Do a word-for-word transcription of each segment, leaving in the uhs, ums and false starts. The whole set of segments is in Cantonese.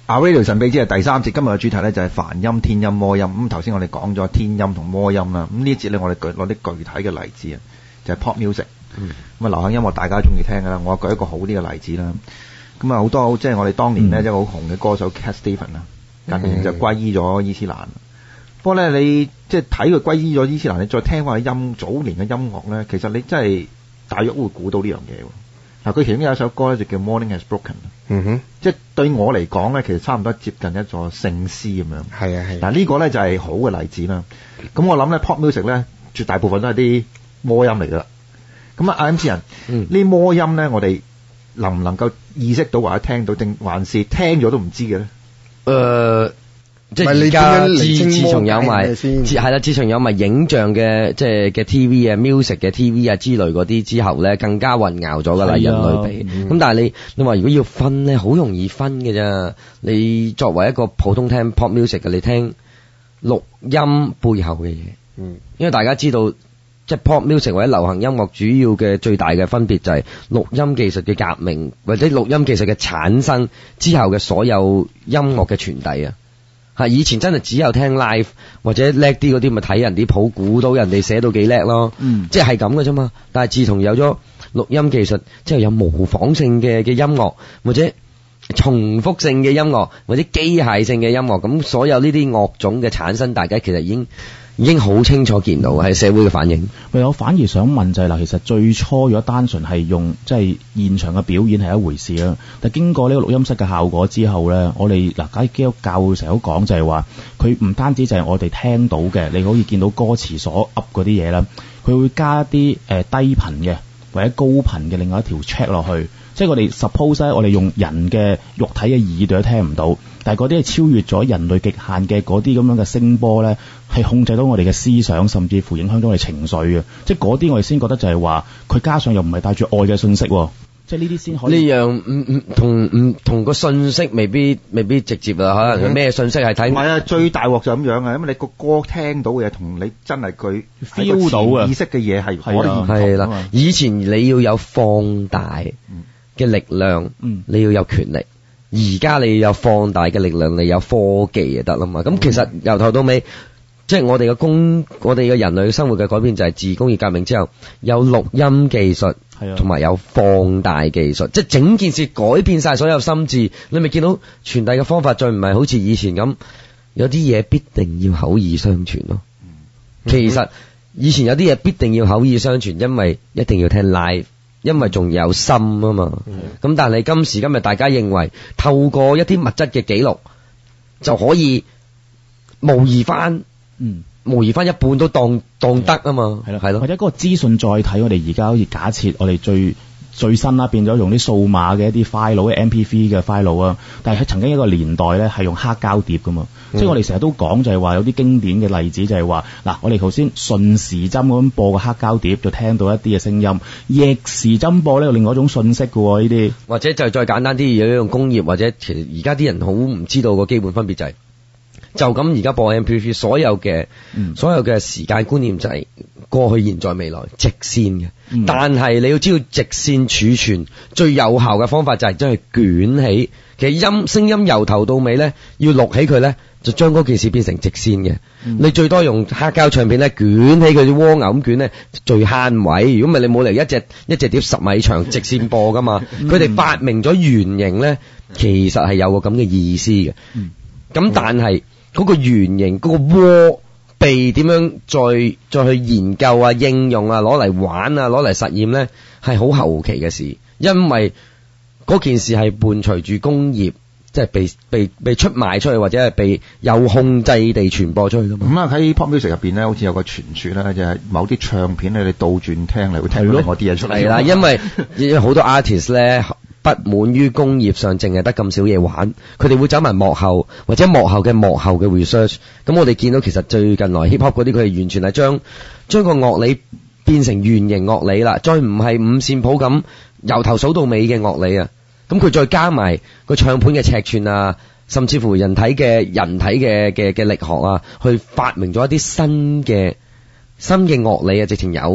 Our Radio 神秘之夜第三節，今日嘅主題咧就係梵音、天音、魔音。咁頭先我哋講咗天音同魔音啦，咁呢一節咧我哋舉攞啲具體嘅例子啊，就係、是、pop music。咁啊、嗯、流行音樂大家中意聽噶啦，我舉一個好啲嘅例子啦。咁啊好多即係我哋當年咧、嗯、一個好紅嘅歌手 Cat Stevens 啊，近年就歸依咗伊斯蘭。嗯、不過咧你即係睇佢歸依咗伊斯蘭，你再聽翻佢音早年嘅音樂咧，其實你真係大約會估到呢樣嘢。嗱，佢其中有一首歌咧就叫 Morning Has Broken。嗯哼，即係對我嚟講咧，其實差唔多接近一座聖詩咁樣。係啊係。嗱呢個咧就係好嘅例子啦。咁我諗咧 pop music 咧絕大部分都係啲魔音嚟噶啦。咁啊 M C 人，嗯、呢魔音咧我哋能唔能夠意識到或者聽到，定還是聽咗都唔知嘅咧？誒、呃。即係而家自自從有埋，係啦，自從有埋影像嘅即係嘅 T V 啊、music 嘅 T V 啊之類嗰啲之後咧，更加混淆咗噶啦，人類比。咁、嗯、但係你你話如果要分咧，好容易分嘅啫。你作為一個普通聽 pop music 嘅，你聽錄音背後嘅嘢，嗯，因為大家知道即係 pop music 或者流行音樂主要嘅最大嘅分別就係錄音技術嘅革命，或者錄音技術嘅產生之後嘅所有音樂嘅傳遞啊。係以前真係只有聽 live 或者叻啲嗰啲咪睇人啲譜，估到人哋寫到幾叻咯。嗯，即係咁嘅啫嘛。但係自從有咗錄音技術，即係有模仿性嘅嘅音樂，或者重複性嘅音樂，或者機械性嘅音樂，咁所有呢啲樂種嘅產生，大家其實已經已經好清楚見到係社會嘅反應。 喂，我反而想問就係啦，其實最初如果單純係用即係現場嘅表演係一回事啦，但經過呢個錄音室嘅效果之後咧，我哋嗱，假如基督教成日都講就係話，佢唔單止就係我哋聽到嘅，你可以見到歌詞所噏嗰啲嘢啦，佢會加一啲誒、呃、低頻嘅或者高頻嘅另外一條 check 落去。即係我哋 suppose 咧，我哋用人嘅肉體嘅耳朵都聽唔到，但係嗰啲係超越咗人類極限嘅嗰啲咁樣嘅聲波咧，係控制到我哋嘅思想，甚至乎影響到我哋情緒嘅。即係嗰啲我哋先覺得就係話，佢加上又唔係帶住愛嘅信息，即係呢啲先可以。 呢樣唔唔同唔同個信息未必未必直接啊，可能咩信息係睇。唔係啊，最大鑊就咁樣啊，因為你個歌聽到嘅嘢同你真係佢 feel 到嘅意識嘅嘢係可以唔同啊嘛。 以前你要有放大嘅力量，嗯、你要有權力。而家你有放大嘅力量，你有科技就得啦嘛。咁、嗯、其實由頭到尾，即係我哋嘅工，我哋嘅人類生活嘅改變就係自工業革命之後，有錄音技術，同埋有放大技術，即係整件事改變晒所有心智。你咪見到傳遞嘅方法再唔係好似以前咁，有啲嘢必定要口耳相傳咯。嗯、其實以前有啲嘢必定要口耳相傳，因為一定要聽 live。因為仲有心啊嘛，咁、嗯、但係今時今日大家認為透過一啲物質嘅記錄就可以模擬翻，嗯，模擬翻一半都當當得啊嘛，係咯係咯， 或者嗰個資訊載體，我哋而家好似假設我哋最最新啦，變咗用啲數碼嘅一啲 file， M P three 嘅 file 啊，但係喺曾經一個年代咧係用黑膠碟噶嘛，嗯、即係我哋成日都講就係話有啲經典嘅例子就係話嗱，我哋頭先順時針咁播個黑膠碟就聽到一啲嘅聲音，逆時針播呢有另外一種信息嘅喎，呢啲或者就再簡單啲，有用工業或者其實而家啲人好唔知道個基本分別就係、是。就咁而家播 M P three， 所有嘅、嗯、所有嘅時間觀念就係過去、現在、未來直線嘅。嗯、但係你要知道，直線儲存最有效嘅方法就係將佢捲起。其實音聲音由頭到尾咧，要錄起佢咧，就將嗰件事變成直線嘅。嗯、你最多用黑膠唱片咧，捲起佢啲蝸牛咁捲咧，最慳位。如果唔係你冇嚟一隻一隻碟十米長直線播噶嘛。佢哋、嗯、發明咗圓形咧，其實係有個咁嘅意思嘅。咁、嗯、但係嗰個圓形嗰、嗰個窩被點樣再再去研究啊、應用啊、攞嚟玩啊、攞嚟實驗咧，係好後期嘅事，因為嗰件事係伴隨住工業，即係被被被出賣出去，或者係被有控制地傳播出去噶嘛。咁啊喺 pop music 入邊咧，好似有個傳說啦，就係、是、某啲唱片咧，你倒轉聽你會聽到我啲嘢出嚟。係啦，因為好多 artist 咧。不滿於工業上淨係得咁少嘢玩，佢哋會走埋幕後，或者幕後嘅幕後嘅 research。咁我哋見到其實最近來 hip hop 嗰啲，佢哋完全係將將個樂理變成圓形樂理啦，再唔係五線譜咁由頭數到尾嘅樂理啊。咁佢再加埋個唱盤嘅尺寸啊，甚至乎人體嘅人體嘅嘅嘅力學啊，去發明咗一啲新嘅新嘅樂理啊，直情有噶。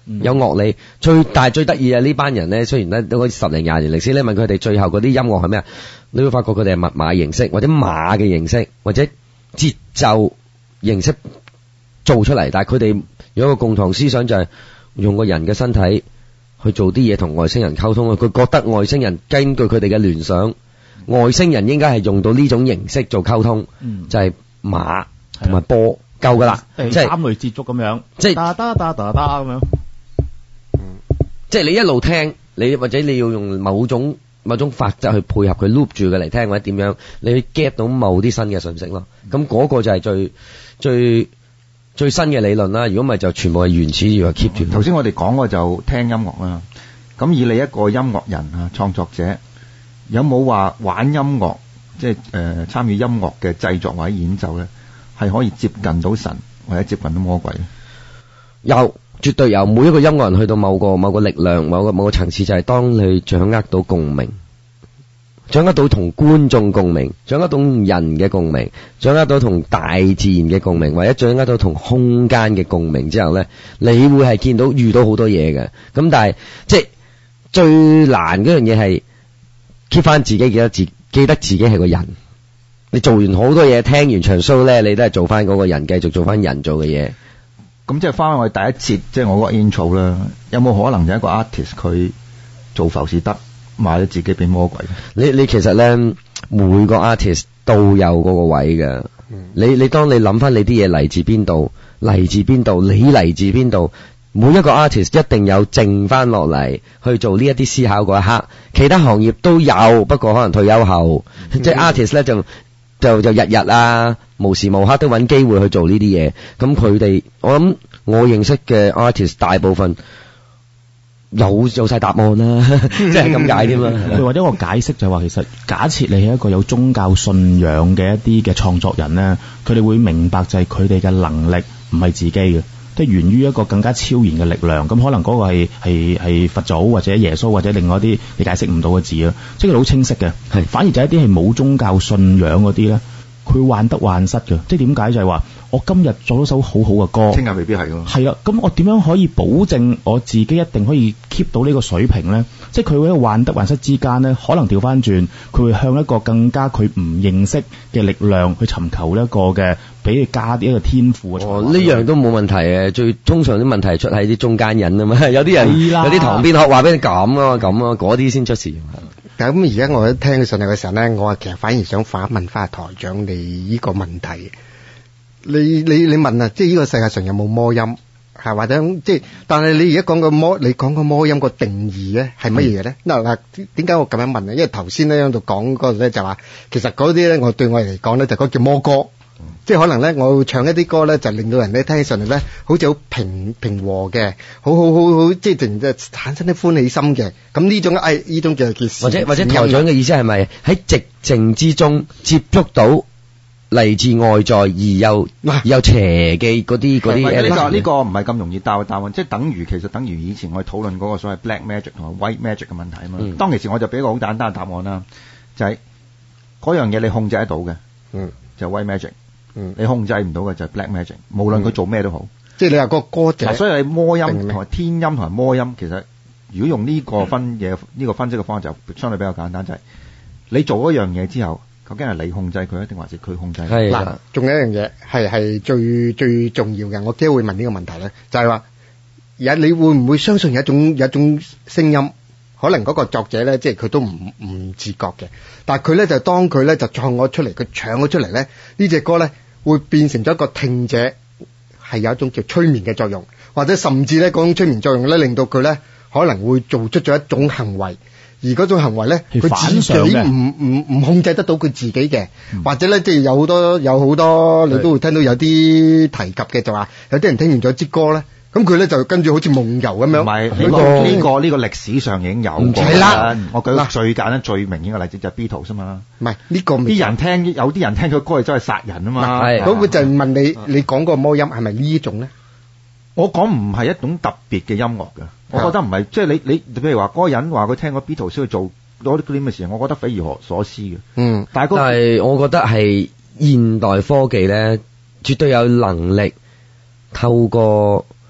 有樂理。最但係最得意啊！呢班人咧，雖然咧都好似十零廿年歷史，你問佢哋最後嗰啲音樂係咩啊？你會發覺佢哋係密碼形式，或者馬嘅形式，或者節奏形式做出嚟。但係佢哋有一個共同思想，就係用個人嘅身體去做啲嘢同外星人溝通啊！佢覺得外星人根據佢哋嘅聯想，外星人應該係用到呢種形式做溝通，嗯、就係馬同埋波夠噶啦，即係三類接觸咁樣， 即係打打打打打咁樣。 即係你一路聽，你或者你要用某種某種法則去配合佢 loop 住佢嚟聽，或者點樣，你去 get 到某啲新嘅信息咯。咁嗰、嗯、個就係最最最新嘅理論啦。如果唔係就全部係原始要 keep 住。 頭先我哋講過就聽音樂啦。咁以你一個音樂人啊，創作者，有冇話玩音樂，即係誒參與音樂嘅製作或者演奏咧，係可以接近到神或者接近到魔鬼咧？ 有。絕對有，每一個音樂人去到某個某個力量、某個某個層次，就係當你掌握到共鳴，掌握到同觀眾共鳴，掌握到人嘅共鳴，掌握到同大自然嘅共鳴，或者掌握到同空間嘅共鳴之後呢，你會係見到遇到好多嘢嘅。咁但係即係最難嗰樣嘢係 keep 翻自己記得自記得自己係個人。你做完好多嘢，聽完場 show 呢，你都係做翻嗰個人，繼續做翻人做嘅嘢。 咁即係翻去第一節，即係我嗰個 intro 啦。有冇可能有一個 artist 佢做浮士德，賣咗自己俾魔鬼？ 你你其實咧，每個 artist 都有嗰個位嘅。嗯、你你當你諗翻你啲嘢嚟自邊度，嚟自邊度，你嚟自邊度？每一個 artist 一定有靜翻落嚟去做呢一啲思考嗰一刻。其他行業都有，不過可能退休後，嗯、即係 artist 咧就。就就日日啊，無時無刻都揾機會去做呢啲嘢。咁佢哋，我諗我認識嘅 artist 大部分有有晒答案啦，即係咁解添啦。 或者一個解釋就係話，其實假設你係一個有宗教信仰嘅一啲嘅創作人咧，佢哋會明白就係佢哋嘅能力唔係自己嘅，即係源於一個更加超然嘅力量。咁可能嗰個係係係佛祖或者耶穌或者另外一啲你解釋唔到嘅字啦，即係佢好清晰嘅。係反而就係一啲係冇宗教信仰嗰啲咧，佢患得患失嘅。即係點解就係話，我今日做咗首好好嘅歌， 聽日未必係㗎。 係啊，咁我點樣可以保證我自己一定可以 keep 到呢個水平咧？即係佢會喺患得患失之間咧，可能調翻轉，佢會向一個更加佢唔認識嘅力量去尋求一個嘅，俾佢加啲一個天賦嘅。 哦，呢樣都冇問題嘅。最通常啲問題出喺啲中間人啊嘛，有啲人有啲旁邊學話俾你咁啊咁啊，嗰啲先出事。 咁而家我一聽佢上嚟嘅時候咧，我啊其實反而想反問翻台長你呢個問題。你你你問啊，即係呢個世界上有冇魔音？係或者即係，但係你而家講個魔，你講個魔音個定義咧係乜嘢咧？嗱嗱、嗯，點解我咁樣問咧？因為頭先咧喺度講嗰度咧就話，其實嗰啲咧我對我嚟講咧就嗰叫魔歌，嗯、即係可能咧我會唱一啲歌咧就令到人咧聽起上嚟咧好似好平平和嘅，好好好好即係淨即係產生啲歡喜心嘅。咁呢種誒呢種就叫或者或者台長嘅意思係咪喺寂靜之中接觸到嚟自外在而又而又邪嘅嗰啲嗰啲？ 呢個呢個唔係咁容易答嘅答案，即係等於其實等於以前我哋討論嗰個所謂 black magic 同埋 white magic 嘅問題啊嘛。嗯、當其時我就俾一個好簡單嘅答案啦，就係、是、嗰樣嘢你控制得到嘅，嗯，就 white magic，嗯，你控制唔到嘅就係 black magic，無論佢做咩都好。即係你話個歌者，所以你魔音同埋天音同埋魔音，其實如果用呢個分嘢呢、嗯、個分析嘅方法就相對比較簡單，就係、是、你做嗰樣嘢之後。究竟係你控制佢，定還是佢控制你？係嗱，仲有一樣嘢係係最最重要嘅，我機會問呢個問題咧，就係話，而家你會唔會相信有一種有一種聲音，可能嗰個作者咧，即係佢都唔唔自覺嘅，但係佢咧就當佢咧就創咗出嚟，佢唱咗出嚟咧，呢隻歌咧會變成咗一個聽者，係有一種叫催眠嘅作用，或者甚至咧嗰種催眠作用咧，令到佢咧可能會做出咗一種行為。而嗰種行為咧，佢自己唔唔唔控制得到佢自己嘅，嗯、或者咧即係有好多有好多，你都會聽到有啲提及嘅，就話有啲人聽完咗支歌咧，咁佢咧就跟住好似夢遊咁樣。唔係呢個呢個呢個歷史上已經有過啦。我舉個最簡單最明顯嘅例子就係 Beatles 啊嘛。 唔係呢個啲人聽有啲人聽佢歌係真係殺人啊嘛。 係嗰個就係問你，你講個魔音係咪呢種咧？ 我講唔係一種特別嘅音樂㗎，我覺得唔係，即係你你譬如話嗰個人話佢聽個 Beatles 去做攞啲啲咁嘅事，我覺得匪夷所思嘅。嗯，但係、嗰個、但係我覺得係現代科技咧，絕對有能力透過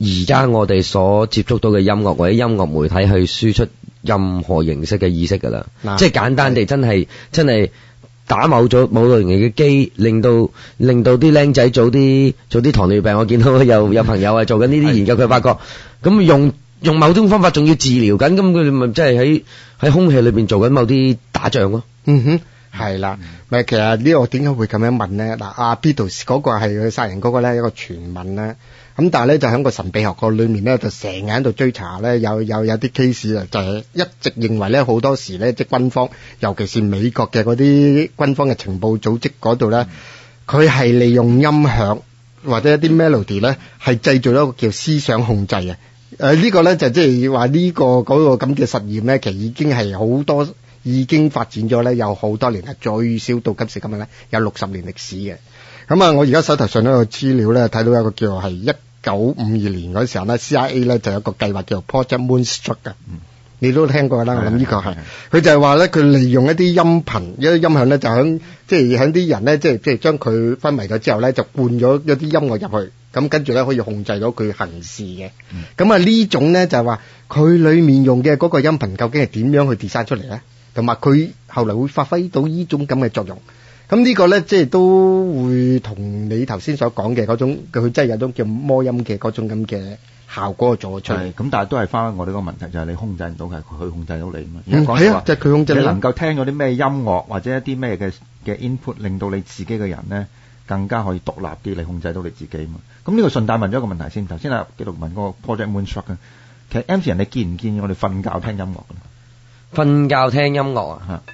而家我哋所接觸到嘅音樂或者音樂媒體去輸出任何形式嘅意識㗎啦， 嗱即係簡單地真係真係打某咗某類型嘅機，令到令到啲僆仔早啲早啲糖尿病。我見到有有朋友係做緊呢啲研究，佢發覺咁用用某種方法仲要治療緊，咁佢咪即係喺喺空氣裏邊做緊某啲打仗咯。 嗯哼。係啦，咪其實呢個點解會咁樣問咧？嗱，阿 Beatles 嗰個係佢殺人嗰個咧，一個傳聞咧。咁但係咧就喺個神秘學個裏面咧，就成日喺度追查咧，有有有啲 case 啊，就係一直認為咧好多時咧，即係軍方，尤其是美國嘅嗰啲軍方嘅情報組織嗰度咧，佢係利用音響或者一啲 melody 咧，係製造一個叫思想控制嘅。誒呢個咧就即係話呢個嗰個咁嘅實驗咧，其實已經係好多。已經發展咗咧，有好多年係最少到今時今日咧，有六十年歷史嘅。咁啊，我而家手頭上呢個資料咧，睇到有個叫做係一九五二年嗰時候咧 ，C I A 咧就有一個計劃叫做 Project Moonstruck 嘅。嗯，你都聽過啦，我諗呢個係。佢就係話咧，佢利用一啲音頻、一啲音響咧，就響即係響啲人咧，即係即係將佢昏迷咗之後咧，就灌咗一啲音樂入去，咁跟住咧可以控制到佢行事嘅。咁啊、嗯、呢種咧就係話佢裡面用嘅嗰個音頻究竟係點樣去 design 出嚟咧？同埋佢後嚟會發揮到呢種咁嘅作用，咁呢個咧即係都會同你頭先所講嘅嗰種，佢真係有種叫魔音嘅嗰種咁嘅效果做出嚟。 咁但係都係翻我哋個問題，就係、是、你控制唔到，係佢控制到你嘛。 嗯，係啊，就係、是、佢控制你。 你能夠聽到啲咩音樂或者一啲咩嘅嘅 input，令到你自己嘅人咧更加可以獨立啲嚟控制到你自己嘛。咁呢個順帶問咗一個問題先。頭先啊紀錄問嗰個 Project Moonstruck 啊，其實 M C 人你建唔建議我哋瞓覺聽音樂㗎？ 瞓覺聽音樂啊，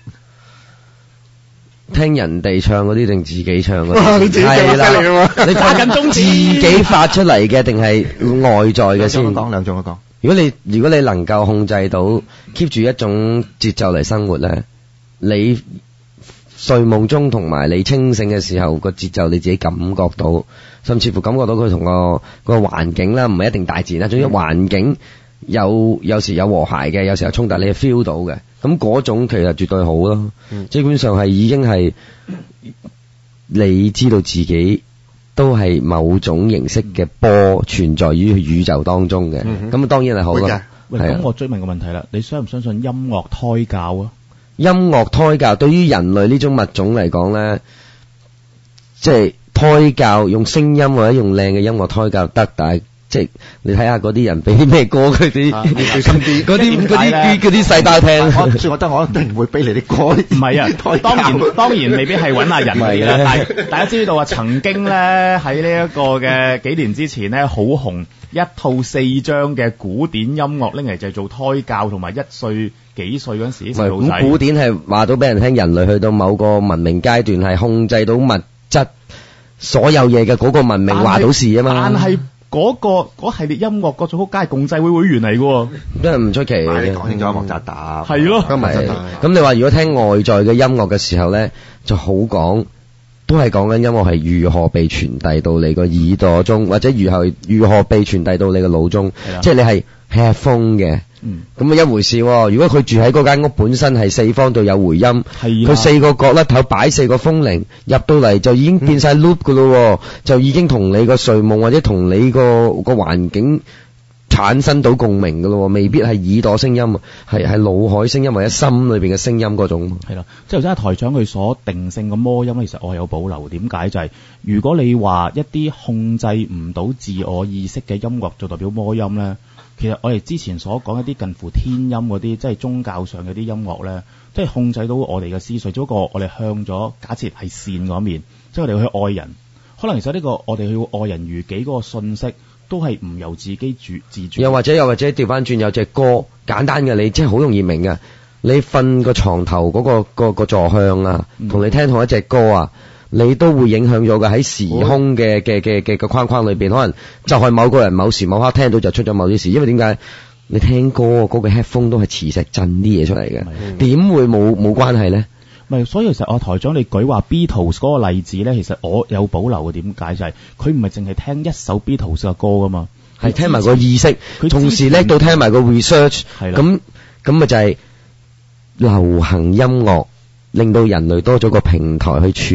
聽人哋唱嗰啲定自己唱嗰啲？係啦，你發緊中自己發出嚟嘅定係外在嘅先？ 講兩種都講。 如果你如果你能夠控制到 keep 住一種節奏嚟生活咧，你睡夢中同埋你清醒嘅時候個節奏你自己感覺到，甚至乎感覺到佢同個個環境啦，唔係一定大自然啦，總之環境。有有時有和諧嘅，有時有衝突，你係 feel 到嘅。咁嗰種其實絕對好咯。嗯、基本上係已經係你知道自己都係某種形式嘅波存在於宇宙當中嘅。咁、嗯、哼當然係好咯。 喂，咁我追問個問題啦，你相唔相信音樂胎教啊？ 音樂胎教對於人類呢種物種嚟講咧，即係胎教用聲音或者用靚嘅音樂胎教得，但係。即係你睇下嗰啲人俾啲咩歌佢啲，你小心啲嗰啲嗰啲嗰啲細胞聽。 我所以我覺得我一定唔會俾你啲歌。 唔係啊，當然當然未必係揾下人嚟啦。但係大家知道啊，曾經咧喺呢一個嘅幾年之前咧，好紅一套四張嘅古典音樂拎嚟就係做胎教，同埋一歲幾歲嗰陣時啲細路仔。 咁古典係話到俾人聽，人類去到某個文明階段係控制到物質所有嘢嘅嗰個文明話到事啊嘛。 但係嗰、嗰個嗰系列音樂個組曲皆係共濟會會員嚟嘅喎， 真係唔出奇嘅。 講清楚莫扎特係咯， 咁你話如果聽外在嘅音樂嘅時候咧，就好講，都係講緊音樂係如何被傳遞到你個耳朵中，或者如何如何被傳遞到你個腦中，的即係你係 headphone 嘅。嗯，咁啊一回事喎。如果佢住喺嗰間屋本身係四方度有回音，佢的四個角落頭擺四個風鈴，入到嚟就已經變晒 loop 噶咯，嗯、就已經同你個睡夢或者同你個個環境產生到共鳴噶咯，未必係耳朵聲音，係係腦海聲音或者心裏邊嘅聲音嗰種。 係啦，即係頭先台長佢所定性嘅魔音，其實我係有保留。點解就係、是、如果你話一啲控制唔到自我意識嘅音樂就代表魔音咧？其實我哋之前所講一啲近乎天音嗰啲，即係宗教上嘅啲音樂咧，即係控制到我哋嘅思緒。只不過我哋向咗假設係善嗰面，即係我哋去愛人。可能其實呢個我哋去愛人如己嗰個信息，都係唔由自己主自主。 又或者又或者調翻轉有隻歌簡單嘅，你即係好容易明嘅。你瞓個床頭嗰、嗰個、嗰個、嗰個座向啊，同你聽同一隻歌啊。你都會影響咗嘅，喺時空嘅嘅嘅嘅個框框裏邊，可能就係某個人某時某刻聽到就出咗某啲事。因為點解你聽歌嗰、嗰個 headphone 都係磁石震啲嘢出嚟嘅，點、嗯、會冇冇關係咧？ 唔係，所以其實我台長你舉話 Beatles 嗰個例子咧，其實我有保留嘅。點解就係佢唔係淨係聽一首 Beatles 嘅歌噶嘛，係聽埋個意識，同時叻到聽埋個 research，咁咁咪就係流行音樂令到人類多咗個平台去傳達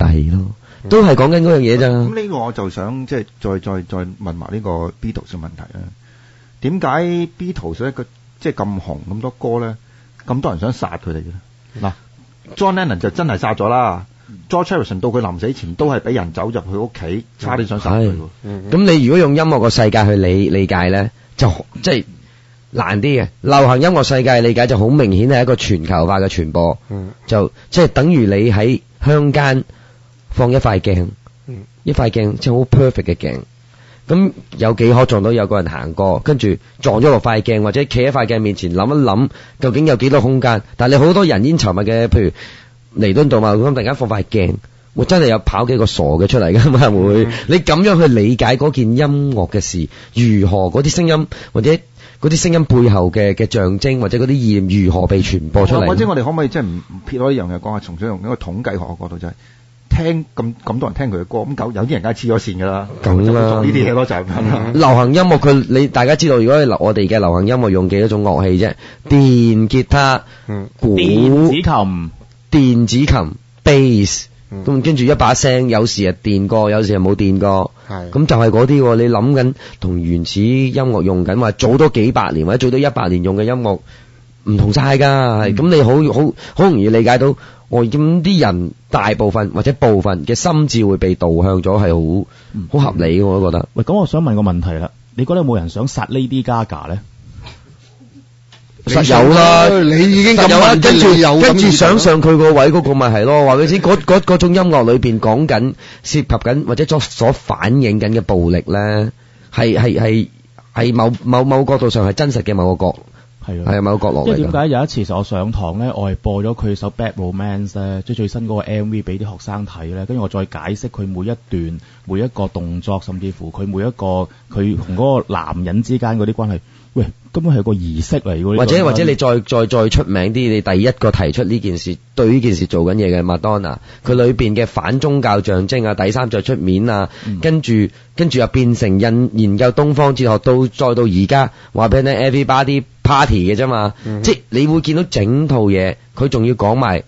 弟咯，都係講緊嗰樣嘢咋。 咁呢個我就想即係再再再問埋呢個 Beatles 嘅問題啦。點解 Beatles 咧個即係咁紅咁多歌咧，咁多人想殺佢哋嘅？嗱，John Lennon 就真係殺咗啦。George Harrison 到佢臨死前都係俾人走入佢屋企，差啲想殺佢。 咁你如果用音樂個世界去理理解咧，就即係難啲嘅。流行音樂世界理解就好明顯係一個全球化嘅傳播，嗯、就即係等於你喺鄉間放一塊鏡，嗯、一塊鏡即係好 perfect 嘅鏡。咁有幾可撞到有個人行過，跟住撞咗落塊鏡，或者企喺塊鏡面前諗一諗，究竟有幾多空間？但係你好多人煙稠密嘅，譬如彌敦道嘛，咁突然間放塊鏡，會真係有跑幾個傻嘅出嚟㗎嘛？會、嗯、你咁樣去理解嗰件音樂嘅事，如何嗰啲聲音或者嗰啲聲音背後嘅嘅象徵，或者嗰啲意念如何被傳播出嚟？或者我哋可唔可以即係唔撇開一樣嘢講下，從想用一個統計學嘅角度就係、是。聽咁咁多人聽佢嘅歌，咁有啲人梗係黐咗線㗎啦。咁啦，呢啲嘢咯就係咁啦。流行音樂佢你大家知道，如果我哋嘅流行音樂用幾多種樂器啫？電吉他、 嗯、 鼓、 電子琴、 電子琴、bass，咁跟住一把聲，有時係電過，有時係冇電過。係咁就係嗰啲，你諗緊同原始音樂用緊話早多幾百年或者早多一百年用嘅音樂唔同晒㗎。係咁、嗯、你好好好容易理解到。我咁啲人大部分或者部分嘅心智會被導向咗，係好好合理嘅，我都覺得。 喂，咁我想問個問題啦，你覺得有冇人想殺 Lady Gaga 咧？ 實有啦， 你已經咁有啦， 問跟住有跟住想上佢個位嗰個咪係咯，話佢知嗰嗰嗰種音樂裏邊講緊涉及緊或者所所反映緊嘅暴力咧，係係係係某某某角度上係真實嘅某個角。係啊，係某個角落嚟。因為點解有一次時我上堂咧，我係播咗佢首 Bad Romance 咧，即係最新嗰個 M V 俾啲學生睇咧，跟住我再解釋佢每一段、每一個動作，甚至乎佢每一個佢同嗰個男人之間嗰啲關係，喂，根本係個儀式嚟嘅。 或者或者你再再再出名啲，你第一個提出呢件事，對呢件事做緊嘢嘅麥當娜，佢裏邊嘅反宗教象徵啊，第三再出面啊，嗯、跟住跟住又變成印研究東方哲學，到再到而家話俾你聽 Everybody Party 嘅啫嘛，嗯、即係你會見到整套嘢，佢仲要講埋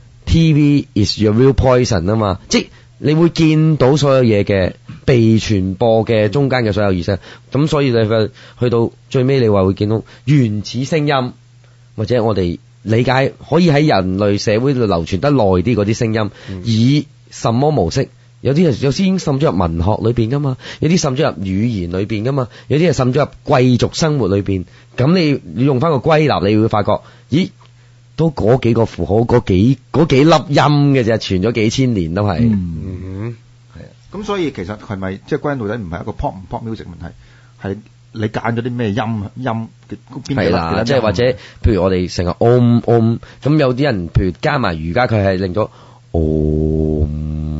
T V is your real poison 啊嘛，即係你會見到所有嘢嘅被傳播嘅中間嘅所有意識，咁所以你去到最尾你話會見到原始聲音，或者我哋理解可以喺人類社會度流傳得耐啲嗰啲聲音，嗯、以什麼模式？有啲係有啲已經滲咗入文學裏邊噶嘛，有啲滲咗入語言裏邊噶嘛，有啲係滲咗入貴族生活裏邊。咁你你用翻個歸納，你會發覺，咦，都嗰幾個符號，嗰幾嗰幾粒音嘅啫，傳咗幾千年都係。嗯，係啊。咁所以其實係咪即係歸根到底唔係一個 pop 唔 pop music 問題，係你揀咗啲咩音音邊係啦，即係或者譬如我哋成日 om om，咁有啲人譬如加埋瑜伽，佢係令到 om。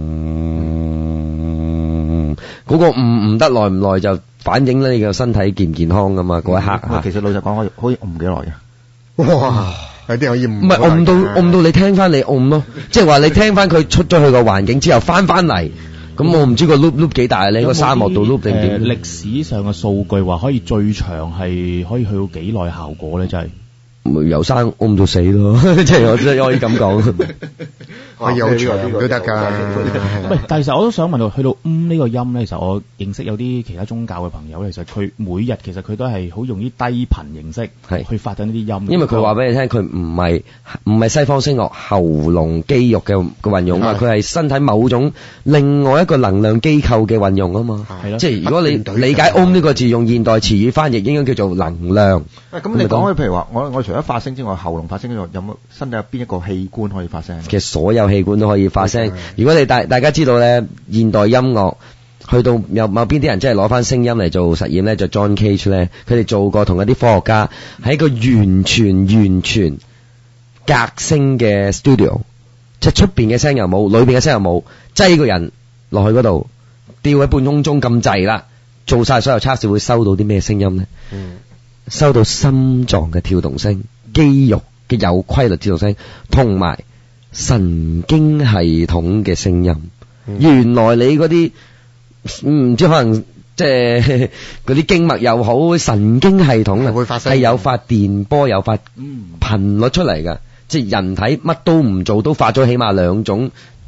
嗰個唔唔得耐唔耐就反映咧你個身體健唔健康噶嘛？嗰一刻嚇。其實老實講，可以可以唔幾耐嘅。哇！有啲可以唔唔係按到按到你聽翻你按咯，即係話你聽翻佢出咗去個環境之後翻翻嚟，咁我唔知個 loop loop 幾大，你喺個沙漠度 loop 定點？歷史上嘅數據話可以最長係可以去到幾耐效果咧？真係。由生按到死咯，即係我真係可以咁講。可以有長都得㗎。 喂，但係其實我都想問到，去到嗯呢個音咧，其實我認識有啲其他宗教嘅朋友，其實佢每日其實佢都係好用啲低頻形式去發緊呢啲音。因為佢話俾你聽，佢唔係唔係西方聲樂喉嚨肌肉嘅嘅運用啊，佢係身體某種另外一個能量機構嘅運用啊嘛。係咯。即係如果你理解 om 呢個字用現代詞語翻譯，應該叫做能量。喂，咁你講開譬如話，我我除咗發聲之外，喉嚨發聲之外，有冇身體有邊一個器官可以發聲？其實所有器官都可以發聲。如果你大大家知道咧，現代音樂去到有某邊啲人真係攞翻聲音嚟做實驗咧，就 John Cage 咧，佢哋做過同一啲科學家喺一個完全完全隔聲嘅 studio， 即係出邊嘅聲又冇，裏邊嘅聲又冇，擠個人落去嗰度，吊喺半空中咁滯啦，做晒所有測試會收到啲咩聲音咧？嗯，收到心臟嘅跳動聲、肌肉嘅有規律跳動聲，同埋神經系統嘅聲音。嗯、原來你嗰啲唔知可能即係嗰啲經脈又好，神經系統啊會發聲，係有發電波、有發頻率出嚟㗎。即係人體乜都唔做都發咗起碼兩種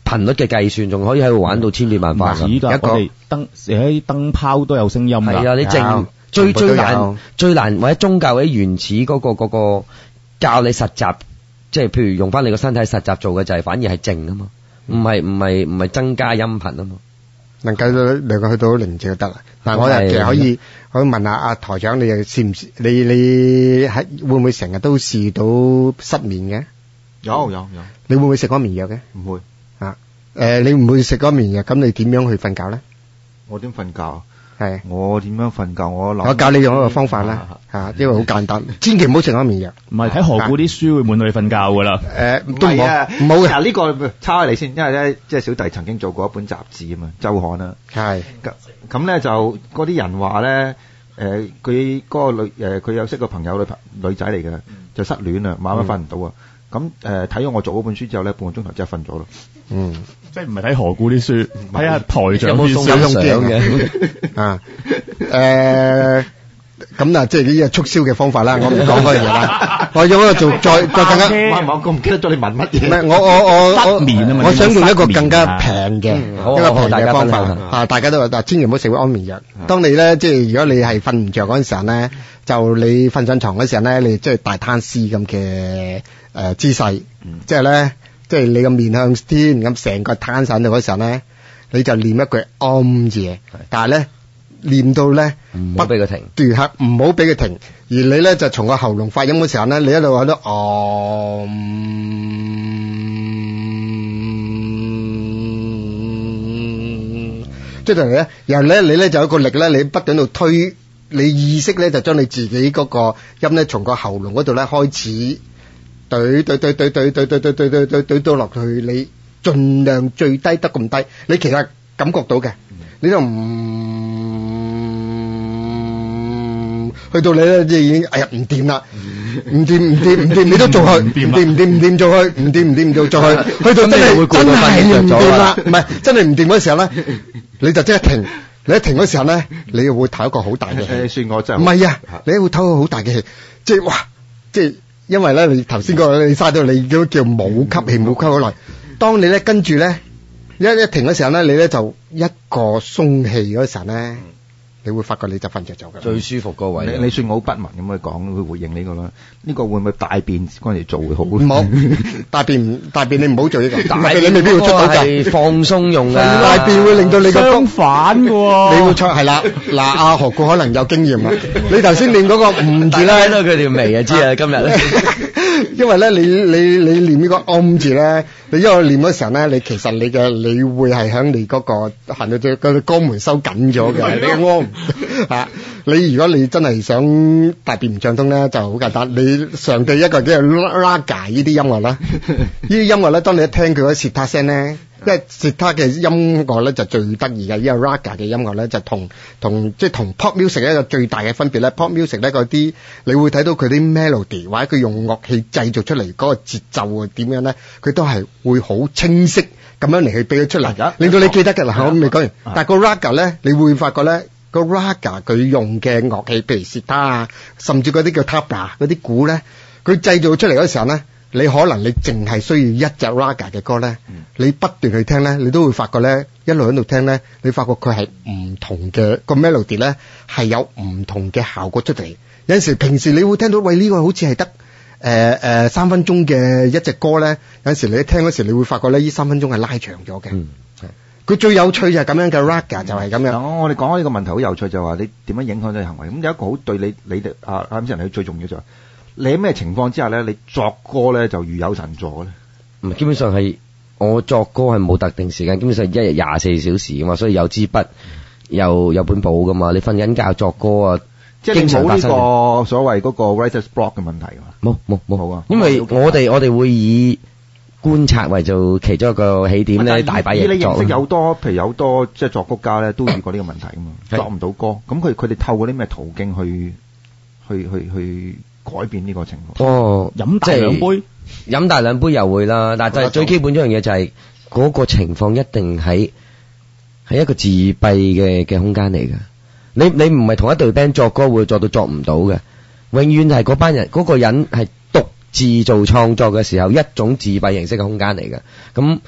頻率嘅計算，仲可以喺度玩到千變萬化㗎。 而家我哋燈誒啲燈泡都有聲音㗎。 係啊，你淨最最難最難或者宗教或者原始嗰、嗰個嗰、嗰個教你實習，即係譬如用翻你個身體實習做嘅就係反而係靜啊嘛，唔係唔係唔係增加音頻啊嘛。 能夠能夠去到寧靜就得啦。嗱，我又其實可以可以問下阿台長，你又試唔試？你你喺會唔會成日都試到失眠嘅？ 有有有。 你會唔會食安眠藥嘅？ 唔會。 啊，誒，你唔會食安眠藥，咁你點樣去瞓覺咧？ 我點瞓覺啊？ 係。 我點樣瞓覺？我諗。 我教你用一個方法啦，嚇，因為好簡單，千祈唔好食安眠藥。 唔係睇何故啲書會悶到你瞓覺㗎啦。 誒，都唔好，唔好嘅。 嗱，呢個抄下你先，因為咧，即係小弟曾經做過一本雜誌啊嘛，週刊啦。係。咁咁咧就嗰啲人話咧，誒佢嗰個女誒佢有識個朋友女朋女仔嚟嘅，就失戀啦，晚晚瞓唔到啊。咁誒睇咗我做嗰本書之後咧，半個鐘頭即係瞓咗咯。嗯， 即係唔係睇何故啲書，睇下台長啲書有用嘅。啊，誒。咁啊，即係呢個促銷嘅方法啦，我唔講嗰樣嘢啦。我用一個做再再更加， 我我唔記得咗你問乜嘢。 唔係我我我我眠啊嘛， 我想用一個更加平嘅一個平嘅方法啊！大家都話，但千祈唔好食安眠藥。當你咧即係如果你係瞓唔着嗰陣時候咧，就你瞓上床嗰時候咧，你即係大攤屍咁嘅誒姿勢，即係咧即係你個面向天咁成個攤晒喺度嗰時候咧，你就念一句安字，但係咧。念到咧， 唔好俾佢停， 斷刻唔好俾佢停。而你咧就從個喉嚨發音嘅時候咧，你一路喺度哦，即係咧，然後咧你咧就有一個力咧，你不斷度推，你意識咧就將你自己嗰個音咧從個喉嚨嗰度咧開始對對對對對對對對對對對對到落去，你盡量最低得咁低，你其實感覺到嘅，你就唔。去到你咧，即係已經哎呀唔掂啦，唔掂唔掂唔掂，你都做去，唔掂唔掂唔掂做去，唔掂唔掂做做去，去到真係真係唔掂啦，唔係真係唔掂嗰時候咧，你就即係停，你一停嗰時候咧，你會唞一個好大嘅氣。 算我真係唔係啊，你會唞個好大嘅氣，即係哇，即係因為咧，你頭先嗰個你嘥到你都叫冇吸氣冇吸好耐，當你咧跟住咧一一停嗰時候咧，你咧就一個鬆氣嗰時候咧。你會發覺你就瞓着咗㗎， 最舒服個位。 你你算我好不文咁去講，會回應呢個啦。呢個會唔會大便嗰陣時做會好？ 唔好大便，大便你唔好做呢個。大便你未必會出到㗎。 放鬆用㗎。 大便會令到你個相反㗎喎。 你會出係啦。嗱，阿何故可能有經驗啊？你頭先念嗰個唔字咧， 睇到佢條眉啊，知啊，今日。 因為咧，你你你念呢個暗字咧，你一路念嗰時候咧，你其實你嘅你會係響你嗰個行到最嗰個肛門收緊咗嘅，你嘅安啊！你如果你真係想大便唔暢通咧，就好簡單，你上對一個叫做 raga 呢啲音樂啦，呢啲音樂咧，當你一聽佢嗰舌塔聲咧。因為吉他嘅音樂咧就最得意嘅，因為 raga 嘅音樂咧就同同即係同 pop music 一個最大嘅分別咧。pop music 咧嗰啲你會睇到佢啲 melody 或者佢用樂器製造出嚟嗰個節奏啊點樣咧，佢都係會好清晰咁樣嚟去俾佢出嚟，令到你記得嘅。嗱，我未講完，但係個 raga 咧，你會發覺咧個 raga 佢用嘅樂器，譬如吉他啊，甚至嗰啲叫 tabla 嗰啲鼓咧，佢製造出嚟嗰時候咧。你可能你淨係需要一隻 raga 嘅歌咧，嗯、你不斷去聽咧，你都會發覺咧，一路喺度聽咧，你發覺佢係唔同嘅個 melody 咧，係有唔同嘅效果出嚟。有陣時平時你會聽到，喂呢、呢個好似係得誒誒三分鐘嘅一隻歌咧，有陣時你一聽嗰時，你會發覺咧，呢三分鐘係拉長咗嘅。嗯，佢最有趣就係咁樣嘅 raga 就係咁樣。 嗯、我我哋講開呢個問題好有趣，就係話你點樣影響到你行為。咁有一個好對你你哋啊啱先人最重要就係。你喺咩情況之下咧？你作歌咧就如有神助咧？ 唔係，基本上係我作歌係冇特定時間，基本上一日廿四小時噶嘛，所以有支筆，又有本簿噶嘛。你瞓緊覺作歌啊， 即係冇呢個所謂嗰個 writer's block 嘅問題㗎嘛？ 冇冇冇好啊！因為我哋我哋會以觀察為做其中一個起點咧，大把嘢作。 你認識有多，譬如有多即係作曲家咧，都遇過呢個問題㗎嘛？作唔到歌，咁佢佢哋透過啲咩途徑去去去去改變呢個情況？ 哦， 飲大兩杯， 飲大兩杯又會啦。但係就係最基本一樣嘢就係嗰個情況一定喺係一個自閉嘅嘅空間嚟㗎。你你唔係同一隊 band 作歌會作到作唔到嘅，永遠係嗰班人嗰個人係獨自做創作嘅時候一種自閉形式嘅空間嚟嘅。咁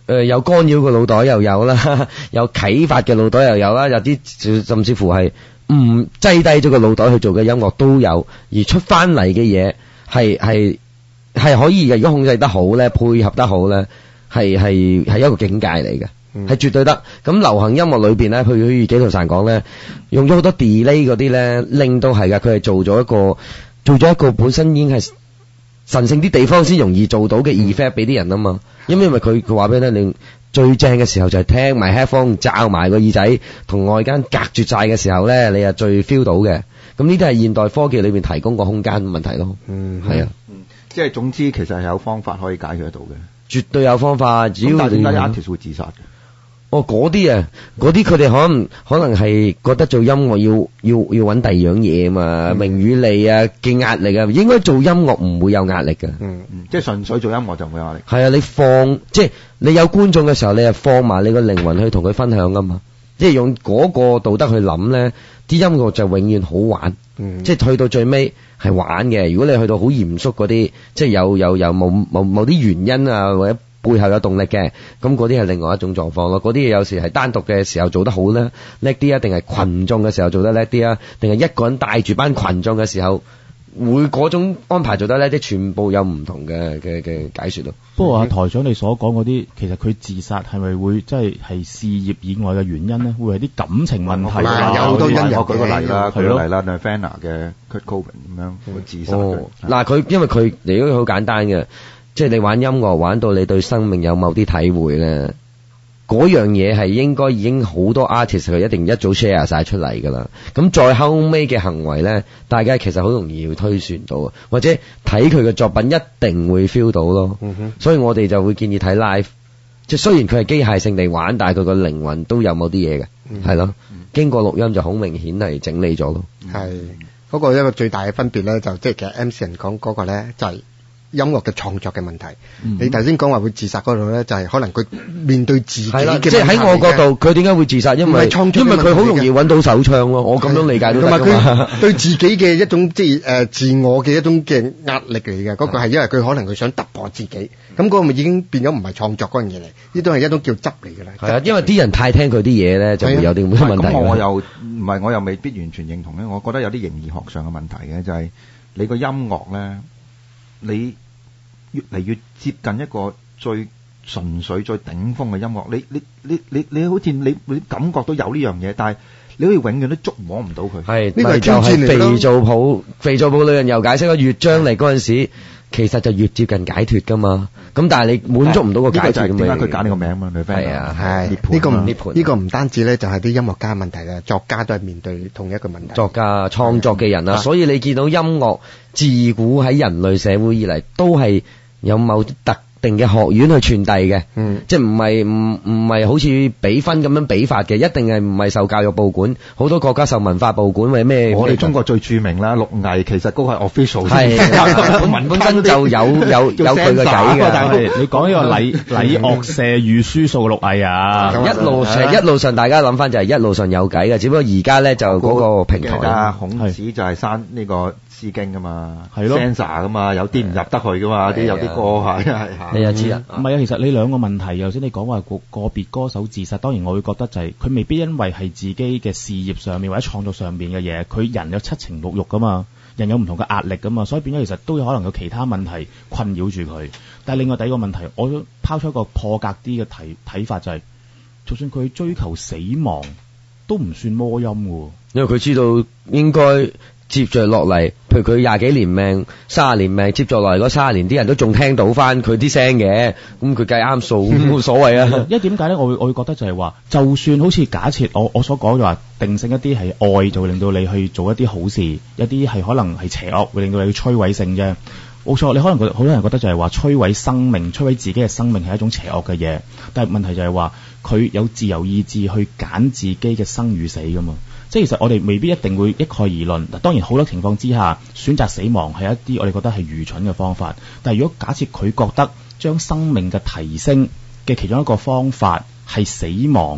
誒有干擾嘅腦袋又有啦，有啟發嘅腦袋又有啦，有啲甚至乎係唔擠低咗個腦袋去做嘅音樂都有，而出翻嚟嘅嘢係係係可以嘅。如果控制得好咧，配合得好咧，係係係一個境界嚟嘅，係、嗯、絕對得。咁流行音樂裏邊咧，譬如紀陶散講咧，用咗好多 delay 嗰啲咧，令到係㗎，佢係做咗一個做咗一個本身已經係神聖啲地方先容易做到嘅 effect 俾啲人啊嘛。因為佢佢話俾你聽，你最正嘅時候就係聽埋 headphone 罩埋個耳仔，同外間隔絕晒嘅時候咧，你係最 feel 到嘅。咁呢啲係現代科技裏邊提供個空間問題咯。嗯，係啊， 嗯，即係總之其實係有方法可以解決得到嘅， 絕對有方法。只要點解 artist 會自殺嘅？ 哦，嗰啲啊，嗰啲佢哋可能可能係覺得做音樂要要要揾第二樣嘢啊嘛，嗯、名與利啊嘅壓力啊，應該做音樂唔會有壓力嘅。 嗯嗯，即係純粹做音樂就唔會有壓力。 係啊，你放即係你有觀眾嘅時候，你係放埋你個靈魂去同佢分享噶嘛，即係用嗰個道德去諗咧，啲音樂就永遠好玩。嗯、即係去到最尾係玩嘅。如果你去到好嚴肅嗰啲，即係有有有某某某啲原因啊，或者背後有動力嘅，咁嗰啲係另外一種狀況咯。嗰啲嘢有時係單獨嘅時候做得好咧叻啲啊，定係群眾嘅時候做得叻啲啊，定係一個人帶住班群眾嘅時候會嗰種安排做得叻啲，全部有唔同嘅嘅嘅解說咯。 不過啊，台長你所講嗰啲，其實佢自殺係咪會即係係事業以外嘅原因咧？會係啲感情問題啊？ 有好多因由。我舉個例啦， 舉個例啦 Nirvana 嘅 Kurt Cobain 咁樣會自殺嘅。 嗱，佢因為佢嚟講好簡單嘅。即係你玩音樂玩到你對生命有某啲體會咧，嗰樣嘢係應該已經好多 artist 佢一定一早 share 晒出嚟㗎啦。咁再後尾嘅行為咧，大家其實好容易會推算到，或者睇佢嘅作品一定會 feel 到咯。嗯哼，所以我哋就會建議睇 live， 即係雖然佢係機械性地玩，但係佢個靈魂都有某啲嘢嘅，係、嗯、咯。經過錄音就好明顯係整理咗咯。 係嗰、嗰個一個最大嘅分別咧，就即係其實 M C 人講嗰個咧就係、是。音樂嘅創作嘅問題，嗯、你頭先講話會自殺嗰度咧，就係、是、可能佢面對自己嘅， 即係喺我角度，佢點解會自殺？因為創作因為佢好容易揾到手槍咯。我咁樣理解都得㗎嘛。同埋佢對自己嘅一種即係誒自我嘅一種嘅壓力嚟嘅，嗰、那個係因為佢可能佢想突破自己，咁嗰個咪已經變咗唔係創作嗰樣嘢嚟，呢都係一種叫執嚟㗎啦。 係啊，因為啲人太聽佢啲嘢咧，就會有啲問題。 咁我又唔係，我又未必完全認同咧。我覺得有啲形而學上嘅問題嘅，就係、是、你個音樂咧，你。越嚟越接近一個最純粹、最頂峰嘅音樂。你你你你你好似你你感覺到有呢樣嘢，但係你好似永遠都捉摸唔到佢。係呢個就係肥皂泡，肥皂泡女人又解釋啦。越將嚟嗰陣時，其實就越接近解脫㗎嘛。咁但係你滿足唔到個解脫咁樣。點解佢揀呢個名嘛？係啊，係呢個唔呢個唔單止咧，就係啲音樂家問題啦，作家都係面對同一個問題。 作家創作嘅人啊，所以你見到音樂自古喺人類社會以嚟都係有某特定嘅學院去傳遞嘅，嗯，即係唔係唔唔係好似比分咁樣比法嘅，一定係唔係受教育部管，好多國家受文化部管或者咩？ 我哋中國最著名啦，陸毅其實嗰個係 official， 係本身就有有有佢個仔嘅。 但係你講呢個禮禮樂射御書數陸毅啊， 一路上一路上大家諗翻就係一路上有計嘅，只不過而家咧就嗰個平台啦，孔子就係生呢個詩經噶嘛，係咯 ，Sensa 噶嘛，有啲唔入得去噶嘛，啲有啲歌係係你又知啦。 唔係啊，其實你兩個問題，頭先你講話個個別歌手自殺，當然我會覺得就係、是、佢未必因為係自己嘅事業上面或者創作上面嘅嘢，佢人有七情六欲噶嘛，人有唔同嘅壓力噶嘛，所以變咗其實都有可能有其他問題困擾住佢。但係另外第一個問題，我想拋出一個破格啲嘅睇睇法就係、是，就算佢追求死亡，都唔算魔音喎， 因為佢知道應該。接着落嚟，譬如佢廿幾年命、卅年命，接着落嚟嗰卅年啲人都仲聽到翻佢啲聲嘅，咁佢計啱數，冇所謂啊。 因為點解咧？我會我會覺得就係話，就算好似假設我我所講就話定性一啲係愛，就會令到你去做一啲好事；一啲係可能係邪惡，會令到你去摧毀性啫。冇錯，你可能覺得好多人覺得就係話摧毀生命、摧毀自己嘅生命係一種邪惡嘅嘢，但係問題就係話佢有自由意志去揀自己嘅生與死噶嘛。即係其實我哋未必一定會一概而論。當然好多情況之下，選擇死亡係一啲我哋覺得係愚蠢嘅方法。但係如果假設佢覺得將生命嘅提升嘅其中一個方法係死亡嘅，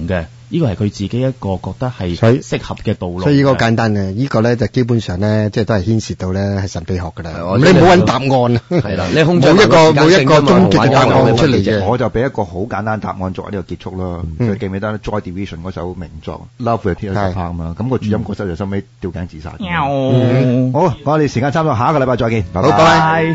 呢個係佢自己一個覺得係所以適合嘅道路。 所以呢個簡單嘅，呢個咧就基本上咧，即係都係牽涉到咧係神秘學㗎啦。 我你唔好揾答案啊！ 係啦，你控制冇一個冇一個終極嘅嘅答案出嚟嘅。 我就俾一個好簡單答案作為呢個結束啦。 嗯佢記唔記得 Joy Division 嗰首名作 Love Will Tear Us Apart 嘛？咁個主音嗰首就收尾吊頸自殺。 嗯好，我哋時間差唔多，下一個禮拜再見，拜好拜拜。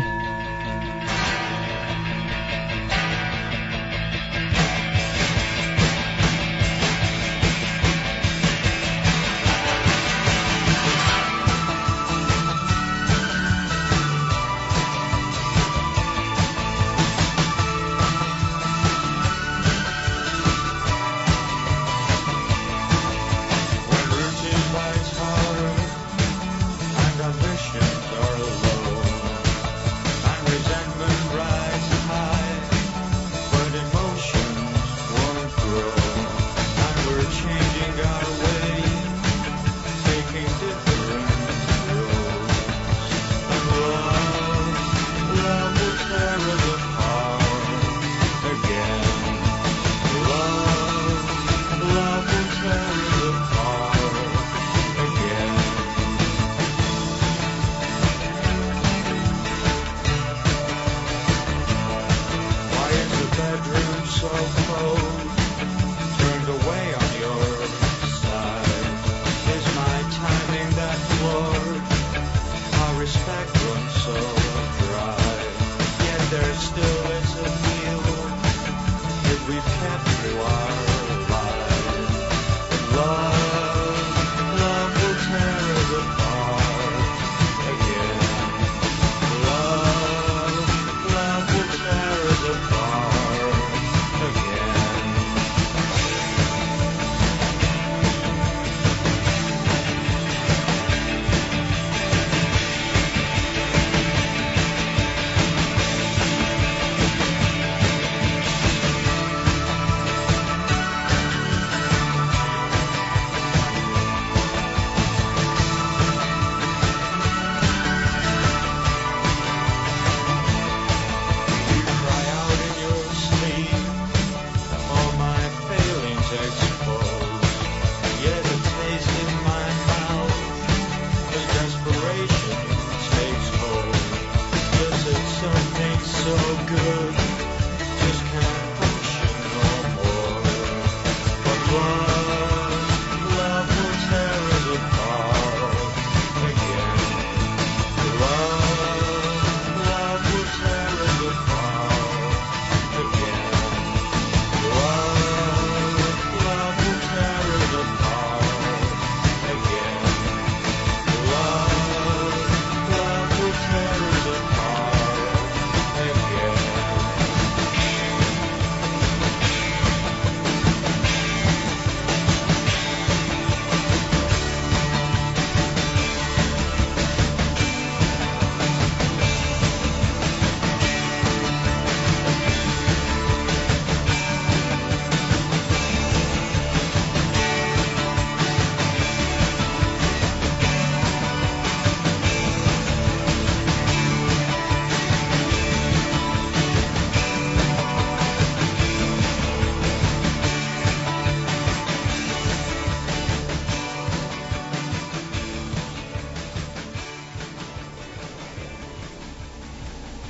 So cold.